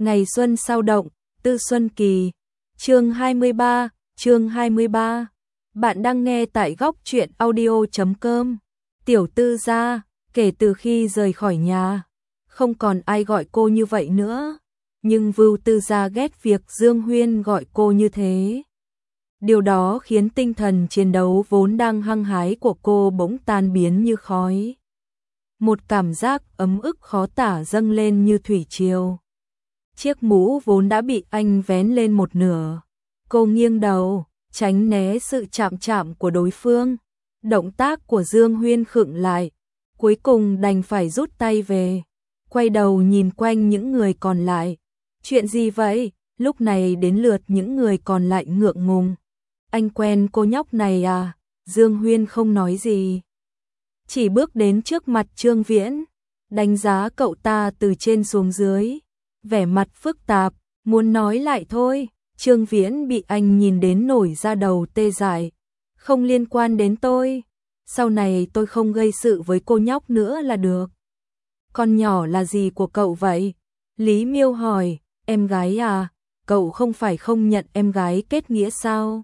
Ngày xuân sao động, Tư Xuân Kỳ. Chương 23. Bạn đang nghe tại góc truyện audio.com. Tiểu Tư gia, kể từ khi rời khỏi nhà, không còn ai gọi cô như vậy nữa, nhưng Vưu Tư gia ghét việc Dương Huyên gọi cô như thế. Điều đó khiến tinh thần chiến đấu vốn đang hăng hái của cô bỗng tan biến như khói. Một cảm giác ấm ức khó tả dâng lên như thủy triều. Chiếc mũ vốn đã bị anh vén lên một nửa. Cô nghiêng đầu, tránh né sự chạm chạm của đối phương. Động tác của Dương Huyên khựng lại, cuối cùng đành phải rút tay về. Quay đầu nhìn quanh những người còn lại. Chuyện gì vậy? Lúc này đến lượt những người còn lại ngượng ngùng. Anh quen cô nhóc này à? Dương Huyên không nói gì, chỉ bước đến trước mặt Trương Viễn, đánh giá cậu ta từ trên xuống dưới, vẻ mặt phức tạp, muốn nói lại thôi. Trương Viễn bị anh nhìn đến nổi da đầu tê dại. Không liên quan đến tôi, sau này tôi không gây sự với cô nhóc nữa là được. Con nhỏ là gì của cậu vậy? Lý Miêu hỏi. Em gái à? Cậu không phải không nhận em gái kết nghĩa sao?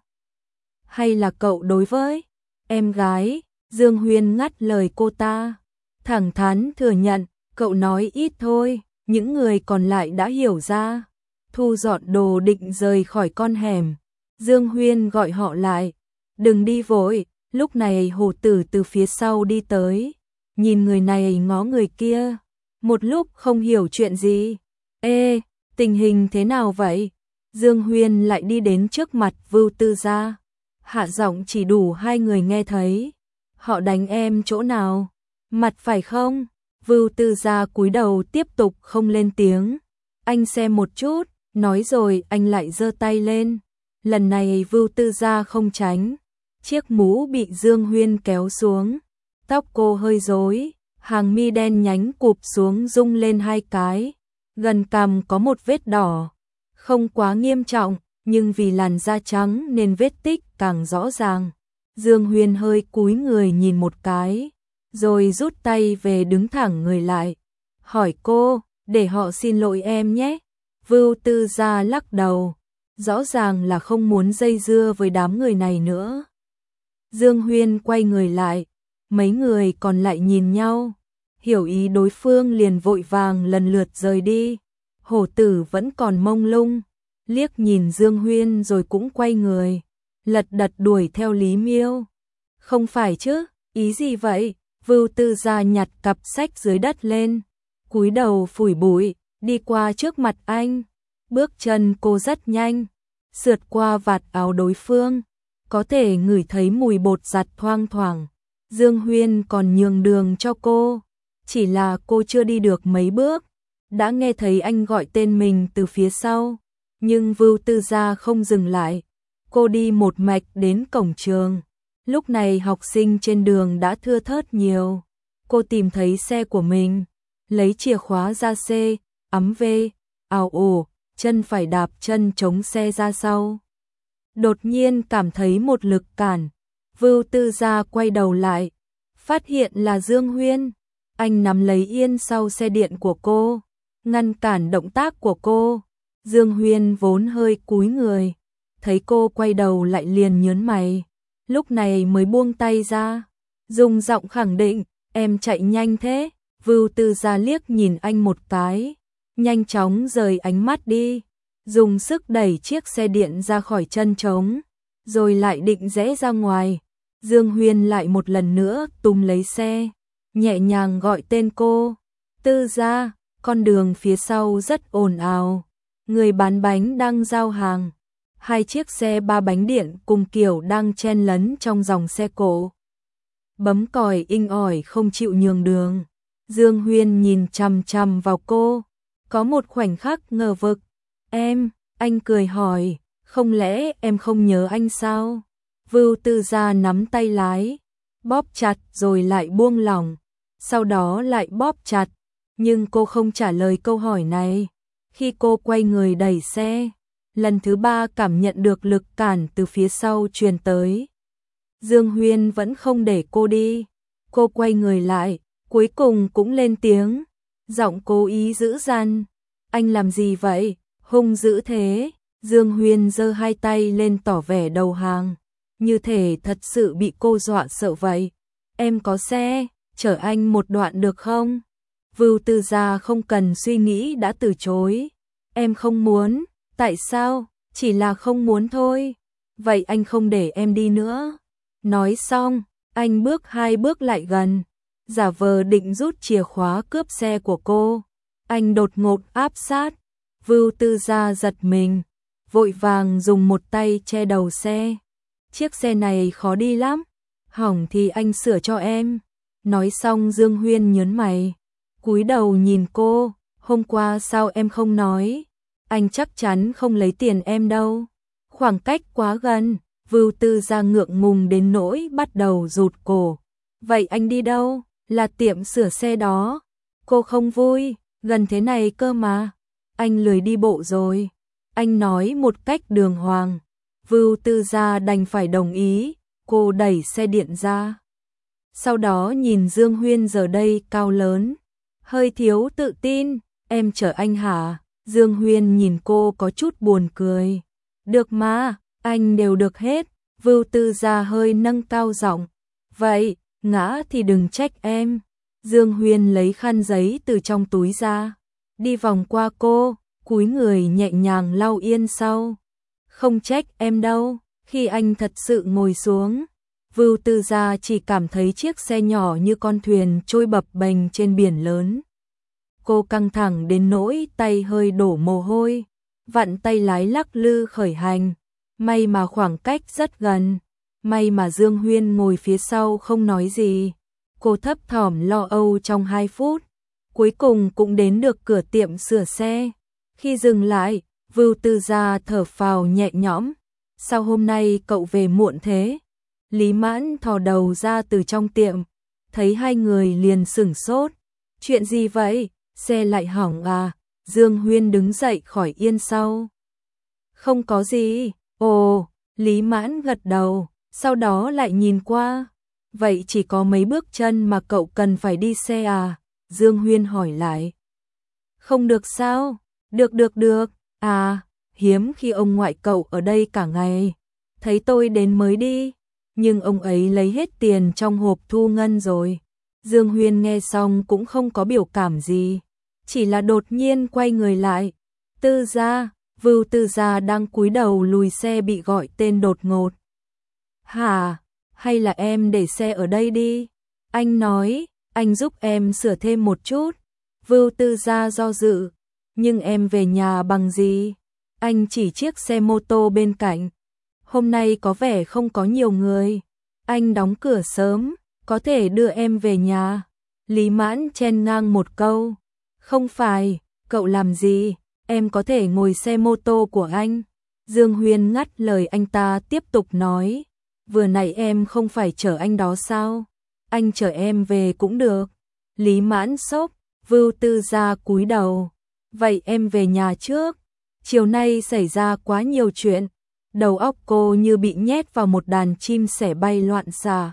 Hay là cậu đối với em gái? Dương Huyên ngắt lời cô ta, thẳng thắn thừa nhận, cậu nói ít thôi. Những người còn lại đã hiểu ra, thu dọn đồ định rời khỏi con hẻm. Dương Huyên gọi họ lại, đừng đi vội. Lúc này Hồ Tử từ phía sau đi tới, nhìn người này ngó người kia, một lúc không hiểu chuyện gì. Ê, tình hình thế nào vậy? Dương Huyên lại đi đến trước mặt Vưu Tư gia, hạ giọng chỉ đủ hai người nghe thấy. Họ đánh em chỗ nào? Mặt phải không? Vưu Tư gia cúi đầu tiếp tục không lên tiếng. Anh xem một chút, nói rồi anh lại giơ tay lên. Lần này Vưu Tư gia không tránh. Chiếc mũ bị Dương Huyên kéo xuống. Tóc cô hơi rối, hàng mi đen nhánh cụp xuống rung lên hai cái. Gần cằm có một vết đỏ. Không quá nghiêm trọng, nhưng vì làn da trắng nên vết tích càng rõ ràng. Dương Huyên hơi cúi người nhìn một cái, rồi rút tay về đứng thẳng người lại. Hỏi cô, để họ xin lỗi em nhé. Vưu Tư gia lắc đầu, rõ ràng là không muốn dây dưa với đám người này nữa. Dương Huyên quay người lại, mấy người còn lại nhìn nhau, hiểu ý đối phương liền vội vàng lần lượt rời đi. Hổ Tử vẫn còn mông lung, liếc nhìn Dương Huyên rồi cũng quay người, lật đật đuổi theo Lý Miêu. Không phải chứ, ý gì vậy? Vưu Tư gia nhặt cặp sách dưới đất lên, cúi đầu phủi bụi, đi qua trước mặt anh. Bước chân cô rất nhanh, sượt qua vạt áo đối phương, có thể ngửi thấy mùi bột giặt thoang thoảng. Dương Huyên còn nhường đường cho cô, chỉ là cô chưa đi được mấy bước, đã nghe thấy anh gọi tên mình từ phía sau. Nhưng Vưu Tư gia không dừng lại, cô đi một mạch đến cổng trường. Lúc này học sinh trên đường đã thưa thớt nhiều. Cô tìm thấy xe của mình, lấy chìa khóa ra xe, ấm về, ào ồ, chân phải đạp chân chống xe ra sau. Đột nhiên cảm thấy một lực cản. Vưu Tư gia quay đầu lại, phát hiện là Dương Huyên. Anh nắm lấy yên sau xe điện của cô, ngăn cản động tác của cô. Dương Huyên vốn hơi cúi người, thấy cô quay đầu lại liền nhớn mày, lúc này mới buông tay ra, dùng giọng khẳng định, em chạy nhanh thế. Vưu Tư gia liếc nhìn anh một cái, nhanh chóng rời ánh mắt đi, dùng sức đẩy chiếc xe điện ra khỏi chân trống, rồi lại định rẽ ra ngoài. Dương Huyên lại một lần nữa túm lấy xe, nhẹ nhàng gọi tên cô. Tư gia. Con đường phía sau rất ồn ào, người bán bánh đang giao hàng, hai chiếc xe ba bánh điện cùng kiểu đang chen lấn trong dòng xe cộ. Bấm còi inh ỏi không chịu nhường đường. Dương Huyên nhìn chằm chằm vào cô, có một khoảnh khắc ngờ vực. Em, anh cười hỏi, không lẽ em không nhớ anh sao? Vưu Tư gia nắm tay lái, bóp chặt rồi lại buông lỏng, sau đó lại bóp chặt. Nhưng cô không trả lời câu hỏi này. Khi cô quay người đẩy xe, lần thứ ba cảm nhận được lực cản từ phía sau truyền tới. Dương Huyên vẫn không để cô đi. Cô quay người lại, cuối cùng cũng lên tiếng, giọng cố ý dữ dằn. Anh làm gì vậy? Hung dữ thế. Dương Huyên giơ hai tay lên tỏ vẻ đầu hàng, như thể thật sự bị cô dọa sợ vậy. Em có xe, chở anh một đoạn được không? Vưu Tư Gia không cần suy nghĩ đã từ chối. Em không muốn. Tại sao? Chỉ là không muốn thôi. Vậy anh không để em đi nữa. Nói xong, anh bước hai bước lại gần, giả vờ định rút chìa khóa cướp xe của cô. Anh đột ngột áp sát. Vưu Tư Gia giật mình, vội vàng dùng một tay che đầu xe. Chiếc xe này khó đi lắm, hỏng thì anh sửa cho em. Nói xong Dương Huyên nhớn mày, cúi đầu nhìn cô. Hôm qua sao em không nói? Anh chắc chắn không lấy tiền em đâu. Khoảng cách quá gần. Vưu Tư Gia ngượng ngùng đến nỗi bắt đầu rụt cổ. Vậy anh đi đâu? Là tiệm sửa xe đó. Cô không vui, gần thế này cơ mà. Anh lười đi bộ rồi. Anh nói một cách đường hoàng. Vưu Tư Gia đành phải đồng ý. Cô đẩy xe điện ra. Sau đó nhìn Dương Huyên giờ đây cao lớn, hơi thiếu tự tin. Em chở anh hả? Dương Huyên nhìn cô có chút buồn cười. Được mà, anh đều được hết. Vưu Tư Gia hơi nâng cao giọng. Vậy, ngã thì đừng trách em. Dương Huyên lấy khăn giấy từ trong túi ra, đi vòng qua cô, cúi người nhẹ nhàng lau yên sau. Không trách em đâu. Khi anh thật sự ngồi xuống, Vưu Tư Gia chỉ cảm thấy chiếc xe nhỏ như con thuyền trôi bập bềnh trên biển lớn. Cô căng thẳng đến nỗi tay hơi đổ mồ hôi, vặn tay lái lắc lư khởi hành. May mà khoảng cách rất gần, may mà Dương Huyên ngồi phía sau không nói gì. Cô thấp thỏm lo âu trong 2 phút, cuối cùng cũng đến được cửa tiệm sửa xe. Khi dừng lại, Vưu Tư Gia thở phào nhẹ nhõm. Sao hôm nay cậu về muộn thế? Lý Mãn thò đầu ra từ trong tiệm, thấy hai người liền sửng sốt. Chuyện gì vậy? Xe lại hỏng à? Dương Huyên đứng dậy khỏi yên sau. Không có gì. Ồ, Lý Mãn gật đầu, sau đó lại nhìn qua. Vậy chỉ có mấy bước chân mà cậu cần phải đi xe à? Dương Huyên hỏi lại. Không được sao? Được. À, hiếm khi ông ngoại cậu ở đây cả ngày. Thấy tôi đến mới đi. Nhưng ông ấy lấy hết tiền trong hộp thu ngân rồi. Dương Huyên nghe xong cũng không có biểu cảm gì, chỉ là đột nhiên quay người lại. Tư Gia. Vưu Tư Gia đang cúi đầu lùi xe bị gọi tên đột ngột. Hả? Hay là em để xe ở đây đi? Anh nói, anh giúp em sửa thêm một chút. Vưu Tư Gia do dự. Nhưng em về nhà bằng gì? Anh chỉ chiếc xe mô tô bên cạnh. Hôm nay có vẻ không có nhiều người. Anh đóng cửa sớm, có thể đưa em về nhà. Lý Mãn chen ngang một câu. Không phải, cậu làm gì? Em có thể ngồi xe mô tô của anh. Dương Huyên ngắt lời anh ta tiếp tục nói. Vừa nãy em không phải chở anh đó sao? Anh chở em về cũng được. Lý Mãn sốc. Vưu Tư Gia cúi đầu. Vậy em về nhà trước. Chiều nay xảy ra quá nhiều chuyện. Đầu óc cô như bị nhét vào một đàn chim sẻ bay loạn xạ.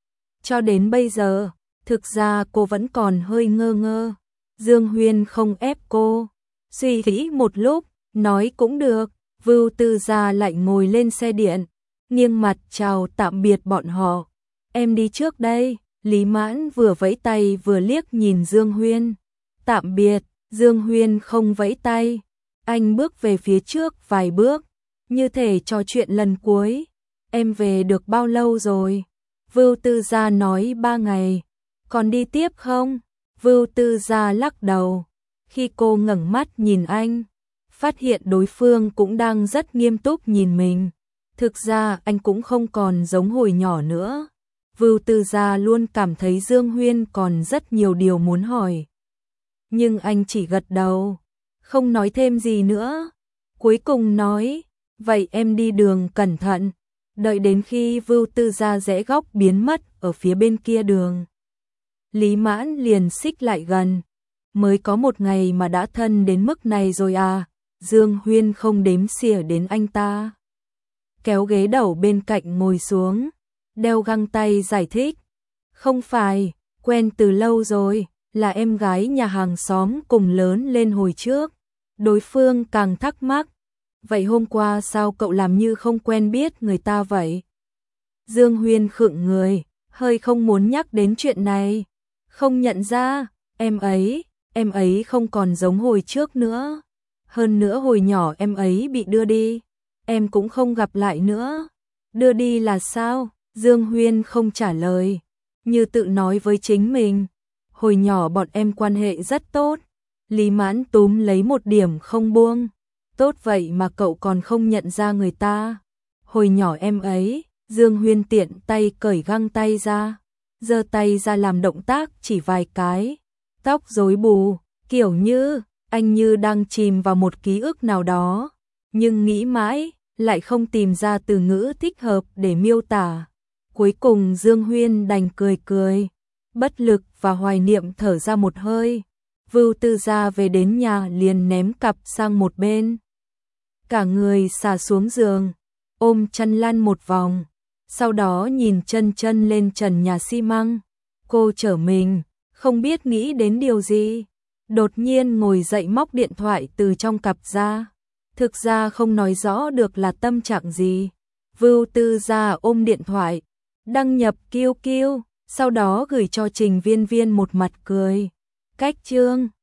Cho đến bây giờ, thực ra cô vẫn còn hơi ngơ ngơ. Dương Huyên không ép cô. Suy nghĩ một lúc, nói cũng được. Vưu Tư Gia lại ngồi lên xe điện, nghiêng mặt chào tạm biệt bọn họ. Em đi trước đây. Lý Mãn vừa vẫy tay vừa liếc nhìn Dương Huyên. Tạm biệt. Dương Huyên không vẫy tay. Anh bước về phía trước vài bước, như thể trò chuyện lần cuối. Em về được bao lâu rồi? Vưu Tư Gia nói 3 ngày. Còn đi tiếp không? Vưu Tư Gia lắc đầu. Khi cô ngẩng mắt nhìn anh, phát hiện đối phương cũng đang rất nghiêm túc nhìn mình. Thực ra anh cũng không còn giống hồi nhỏ nữa. Vưu Tư Gia luôn cảm thấy Dương Huyên còn rất nhiều điều muốn hỏi. Nhưng anh chỉ gật đầu, không nói thêm gì nữa. Cuối cùng nói, vậy em đi đường cẩn thận. Đợi đến khi Vưu Tư Gia rẽ góc biến mất ở phía bên kia đường, Lý Mãn liền xích lại gần. Mới có một ngày mà đã thân đến mức này rồi à? Dương Huyên không đếm xỉa đến anh ta. Kéo ghế đầu bên cạnh ngồi xuống, đeo găng tay giải thích. Không phải, quen từ lâu rồi, là em gái nhà hàng xóm cùng lớn lên hồi trước. Đối phương càng thắc mắc, vậy hôm qua sao cậu làm như không quen biết người ta vậy? Dương Huyên khựng người, hơi không muốn nhắc đến chuyện này. Không nhận ra, em ấy không còn giống hồi trước nữa. Hơn nữa hồi nhỏ em ấy bị đưa đi, em cũng không gặp lại nữa. Đưa đi là sao? Dương Huyên không trả lời, như tự nói với chính mình. Hồi nhỏ bọn em quan hệ rất tốt. Lý Mãn túm lấy một điểm không buông. Tốt vậy mà cậu còn không nhận ra người ta. Hồi nhỏ em ấy, Dương Huyên tiện tay cởi găng tay ra, giơ tay ra làm động tác chỉ vài cái. Tóc rối bù, kiểu như anh như đang chìm vào một ký ức nào đó, nhưng nghĩ mãi lại không tìm ra từ ngữ thích hợp để miêu tả. Cuối cùng Dương Huyên đành cười cười, bất lực và hoài niệm thở ra một hơi. Vưu Tư Gia về đến nhà liền ném cặp sang một bên. Cả người xà xuống giường, ôm chăn lăn một vòng, sau đó nhìn chân chân lên trần nhà xi măng. Cô trở mình, không biết nghĩ đến điều gì. Đột nhiên ngồi dậy móc điện thoại từ trong cặp ra. Thực ra không nói rõ được là tâm trạng gì. Vưu Tư Gia ôm điện thoại, đăng nhập QQ, sau đó gửi cho Trình Viên Viên một mặt cười. Cách chương